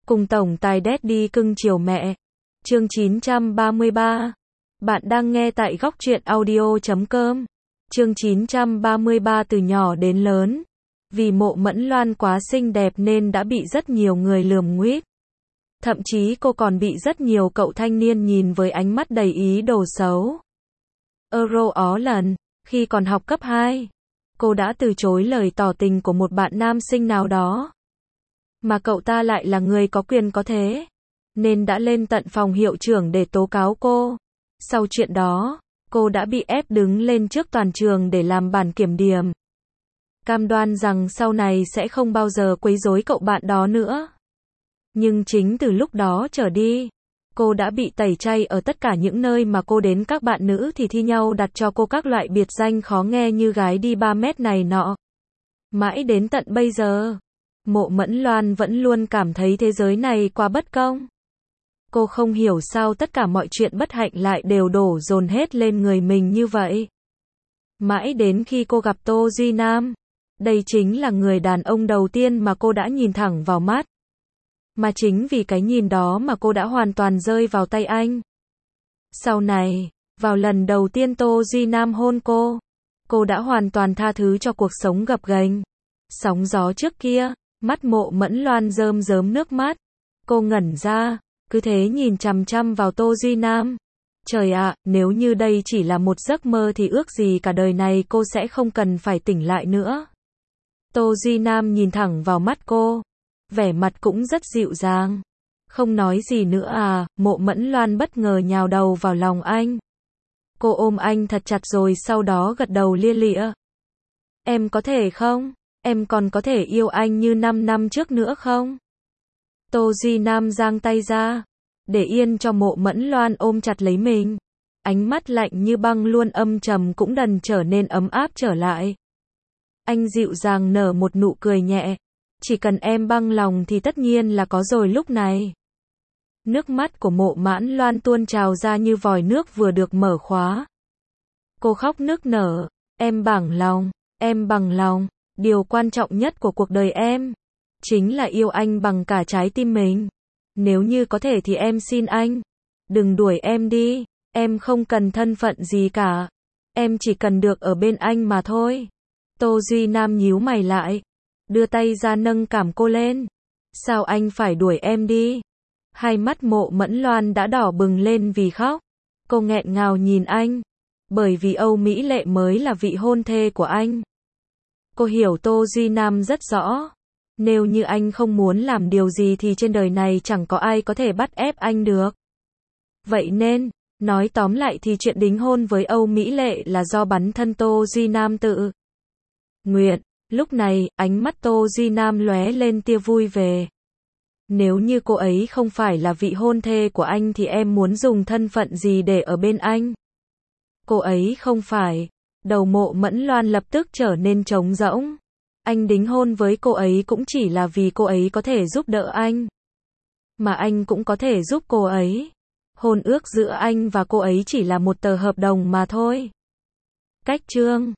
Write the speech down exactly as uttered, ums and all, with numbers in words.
Cùng tổng tài Daddy cưng chiều mẹ. Chương chín trăm ba mươi ba. Bạn đang nghe tại góc truyện audio chấm com. Chương chín trăm ba mươi ba. Từ nhỏ đến lớn. Vì Mộ Mẫn Loan quá xinh đẹp nên đã bị rất nhiều người lườm nguýt. Thậm chí cô còn bị rất nhiều cậu thanh niên nhìn với ánh mắt đầy ý đồ xấu. Euro ó lần, khi còn học cấp hai, cô đã từ chối lời tỏ tình của một bạn nam sinh nào đó. Mà cậu ta lại là người có quyền có thế, nên đã lên tận phòng hiệu trưởng để tố cáo cô. Sau chuyện đó, cô đã bị ép đứng lên trước toàn trường để làm bản kiểm điểm. Cam đoan rằng sau này sẽ không bao giờ quấy rối cậu bạn đó nữa. Nhưng chính từ lúc đó trở đi, cô đã bị tẩy chay ở tất cả những nơi mà cô đến, các bạn nữ thì thi nhau đặt cho cô các loại biệt danh khó nghe như gái đi ba mét này nọ. Mãi đến tận bây giờ, Mộ Mẫn Loan vẫn luôn cảm thấy thế giới này quá bất công. Cô không hiểu sao tất cả mọi chuyện bất hạnh lại đều đổ dồn hết lên người mình như vậy. Mãi đến khi cô gặp Tô Duy Nam, đây chính là người đàn ông đầu tiên mà cô đã nhìn thẳng vào mắt. Mà chính vì cái nhìn đó mà cô đã hoàn toàn rơi vào tay anh. Sau này, vào lần đầu tiên Tô Duy Nam hôn cô, cô đã hoàn toàn tha thứ cho cuộc sống gập ghềnh, sóng gió trước kia. Mắt Mộ Mẫn Loan rơm rớm nước mắt. Cô ngẩn ra, cứ thế nhìn chằm chằm vào Tô Duy Nam. Trời ạ, nếu như đây chỉ là một giấc mơ thì ước gì cả đời này cô sẽ không cần phải tỉnh lại nữa. Tô Duy Nam nhìn thẳng vào mắt cô, vẻ mặt cũng rất dịu dàng. Không nói gì nữa à, Mộ Mẫn Loan bất ngờ nhào đầu vào lòng anh. Cô ôm anh thật chặt rồi sau đó gật đầu lia lịa. Em có thể không? Em còn có thể yêu anh như năm năm trước nữa không? Tô Duy Nam giang tay ra, để yên cho Mộ Mẫn Loan ôm chặt lấy mình. Ánh mắt lạnh như băng luôn âm trầm cũng dần trở nên ấm áp trở lại. Anh dịu dàng nở một nụ cười nhẹ. Chỉ cần em băng lòng thì tất nhiên là có rồi. Lúc này, nước mắt của Mộ Mẫn Loan tuôn trào ra như vòi nước vừa được mở khóa. Cô khóc nức nở. Em bằng lòng, em bằng lòng. Điều quan trọng nhất của cuộc đời em chính là yêu anh bằng cả trái tim mình. Nếu như có thể thì em xin anh, đừng đuổi em đi. Em không cần thân phận gì cả. Em chỉ cần được ở bên anh mà thôi. Tô Duy Nam nhíu mày lại, đưa tay ra nâng cằm cô lên. Sao anh phải đuổi em đi? Hai mắt Mộ Mẫn Loan đã đỏ bừng lên vì khóc. Cô nghẹn ngào nhìn anh. Bởi vì Âu Mỹ Lệ mới là vị hôn thê của anh. Cô hiểu Tô Duy Nam rất rõ. Nếu như anh không muốn làm điều gì thì trên đời này chẳng có ai có thể bắt ép anh được. Vậy nên, nói tóm lại thì chuyện đính hôn với Âu Mỹ Lệ là do bản thân Tô Duy Nam tự nguyện. Lúc này, ánh mắt Tô Duy Nam lóe lên tia vui về. Nếu như cô ấy không phải là vị hôn thê của anh thì em muốn dùng thân phận gì để ở bên anh? Cô ấy không phải. Đầu Mộ Mẫn Loan lập tức trở nên trống rỗng. Anh đính hôn với cô ấy cũng chỉ là vì cô ấy có thể giúp đỡ anh. Mà anh cũng có thể giúp cô ấy. Hôn ước giữa anh và cô ấy chỉ là một tờ hợp đồng mà thôi. Cách chương